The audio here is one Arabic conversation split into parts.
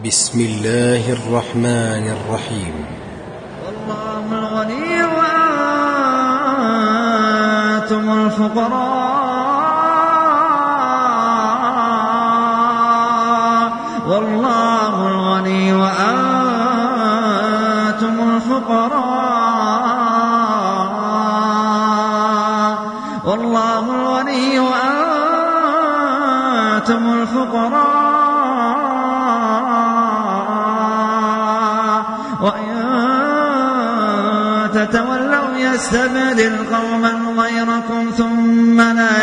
بسم الله الرحمن الرحيم. والله الغني وأنتم الفقراء، والله الغني وأنتم الفقراء، والله الغني وأنتم الفقراء، وإن تتولوا يستبدل قوما غيركم ثم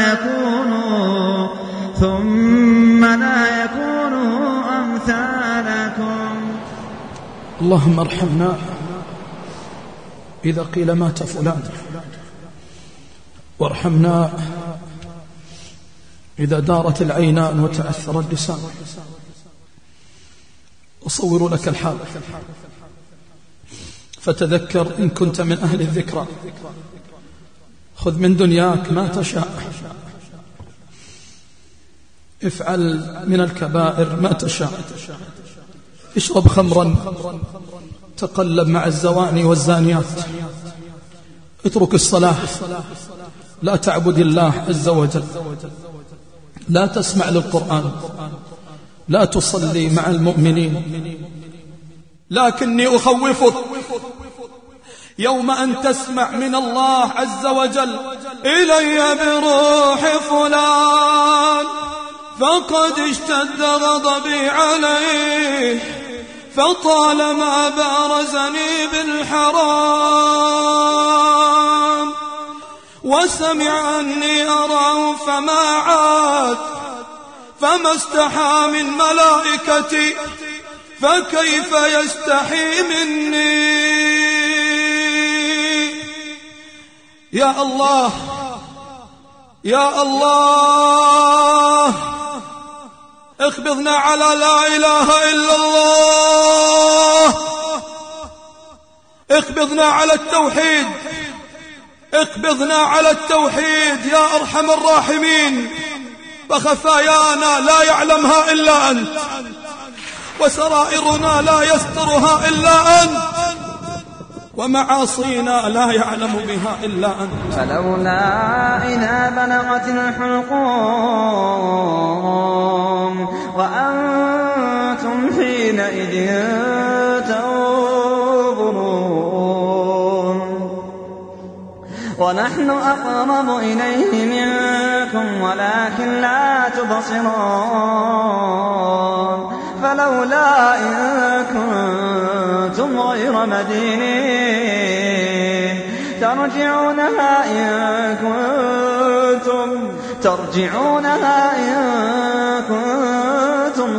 لا يكونوا أمثالكم. اللهم ارحمنا إذا قيل مات فلان، وارحمنا إذا دارت العينان وتأثر اللسان. أصور لك الحال فتذكر إن كنت من أهل الذكرى. خذ من دنياك ما تشاء، افعل من الكبائر ما تشاء، اشرب خمرا، تقلب مع الزواني والزانيات، اترك الصلاة، لا تعبد الله عز وجل، لا تسمع للقرآن، لا تصلي مع المؤمنين. لكني أخوفك يوم أن تسمع من الله عز وجل: إلي بروح فلان فقد اشتد غضبي عليه، فطالما بارزني بالحرام، وسمع أني أراه فما عاد، فما استحى من ملائكتي فكيف يستحي مني. يا الله يا الله، اخبضنا على لا إله إلا الله، اخبضنا على التوحيد، اقبضنا على التوحيد يا أرحم الراحمين. فخفايانا لا يعلمها إلا أنت، وسرائرنا لا يسترها إلا أنت، ومعاصينا لا يعلم بها إلا أنت. فلولا إذا بلغت الحلقوم وأنتم حينئذ تنظرون، ونحن أقرب إليه منكم ولكن لا تبصرون. فلولا إن كنتم غير مدينين ترجعونها إن كنتم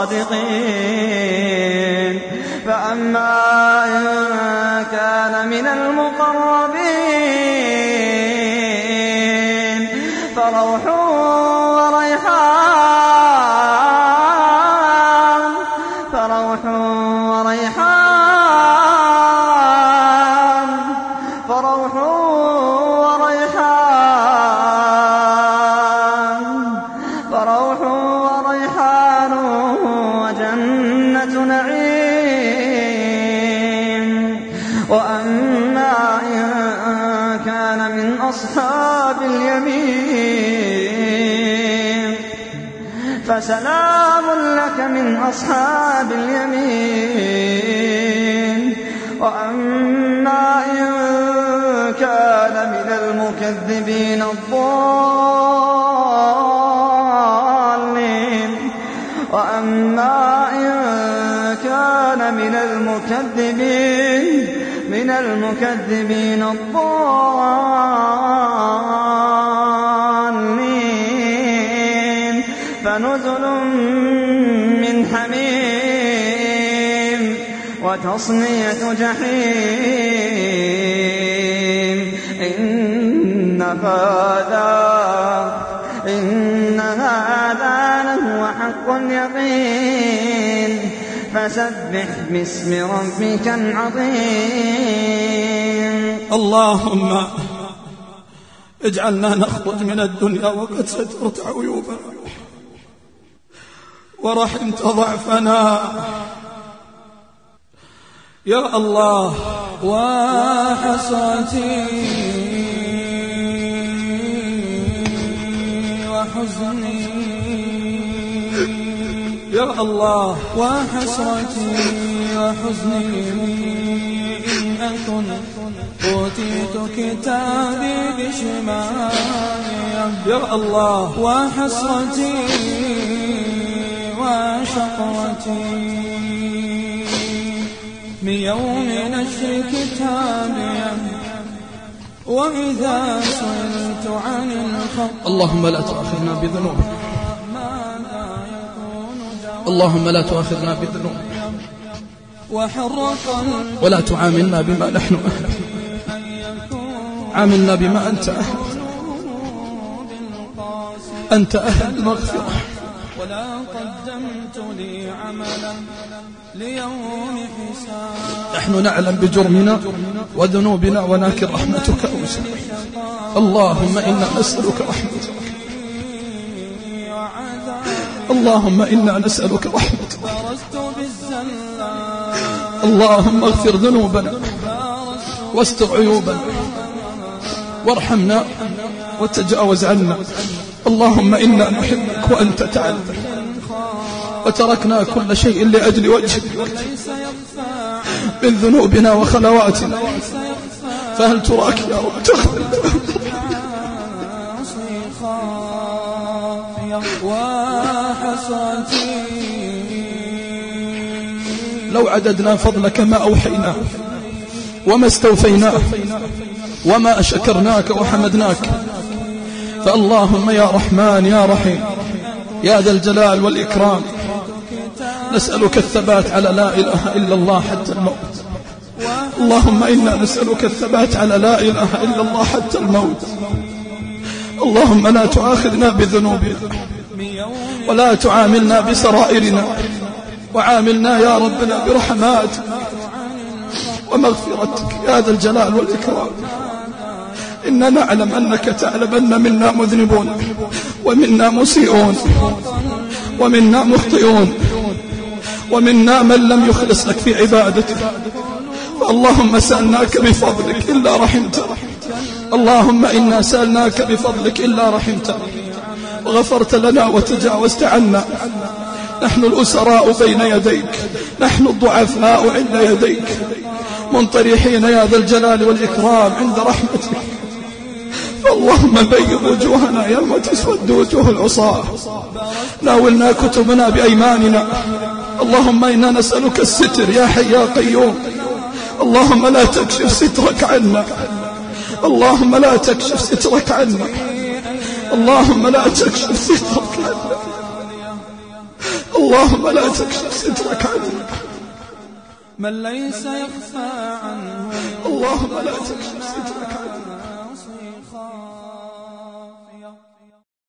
صادقين. فأما إن كان من المقربين فروح وريحان وجنة نعيم. وأما إن كان من أصحاب اليمين فسلام لك من أصحاب اليمين. وأما إن كان من المكذبين الضالين فنزل من حميم وتصلية جحيم. إن هذا لهو حق اليقين. فسبح باسم ربك العظيم. اللهم اجعلنا نخرج من الدنيا وقد سترت عيوبنا ورحمت ضعفنا يا الله وحسرتي وحزني، يا الله وحسرتي وحزني، إن أكن أوتيت كتابي بشمالي، يا الله وحسرتي وشقوتي من يوم نشر كتابي، وإذا سئلت عن الخط اللهم لا تؤاخذنا بذنوبنا، اللهم لا تؤاخذنا بذنوبنا، ولا تعاملنا بما نحن أهل، عاملنا بما أنت أهل، أنت أهل المغفرة. ولا قدمت لي عملا ليوم حساب، نحن نعلم بجرمنا وذنوبنا ولكن رحمتك أوسع. اللهم إنا نسألك رحمتك، اللهم إنا نسألك رحمتك، اللهم اغفر ذنوبنا واستر عيوبنا وارحمنا وتجاوز عنا. اللهم إنا نحبك وأنت تعلم، وتركنا كل شيء لأجل وجهك من ذنوبنا وخلواتنا، فهل تراك يا رب تغفر لو عددنا فضلك ما أوحيناه وما استوفيناه وما شكرناك وحمدناك. فاللهم يا رحمن يا رحيم يا ذا الجلال والإكرام، نسألك الثبات على لا إله إلا الله حتى الموت. اللهم إنا نسألك الثبات على لا إله إلا الله حتى الموت. اللهم لا تؤاخذنا بذنوبنا ولا تعاملنا بسرائرنا، وعاملنا يا ربنا برحماتك ومغفرتك يا ذا الجلال والإكرام. إننا نعلم أنك تعلم أن منا مذنبون ومنا مسيئون ومنا مخطئون ومنا من لم يخلص لك في عبادته. اللهم سألناك بفضلك إلا رحمتنا، اللهم إنا سألناك بفضلك إلا رحمتنا وغفرت لنا وتجاوزت عنا. نحن الأسراء بين يديك، نحن الضعفاء عند يديك، منطرحين يا ذا الجلال والإكرام عند رحمتك. اللهم بيض وجوهنا يوم تسود وجوه العصاة، ناولنا كتبنا بأيماننا. اللهم إنا نسألك الستر يا حي يا قيوم. اللهم لا تكشف سترك عنا، اللهم لا تكشف سترك عنا، اللهم لا تكشف سترك عنا، اللهم لا تكشف سترك عنا من ليس يخفى عنه، اللهم لا تكشف سترك عنا.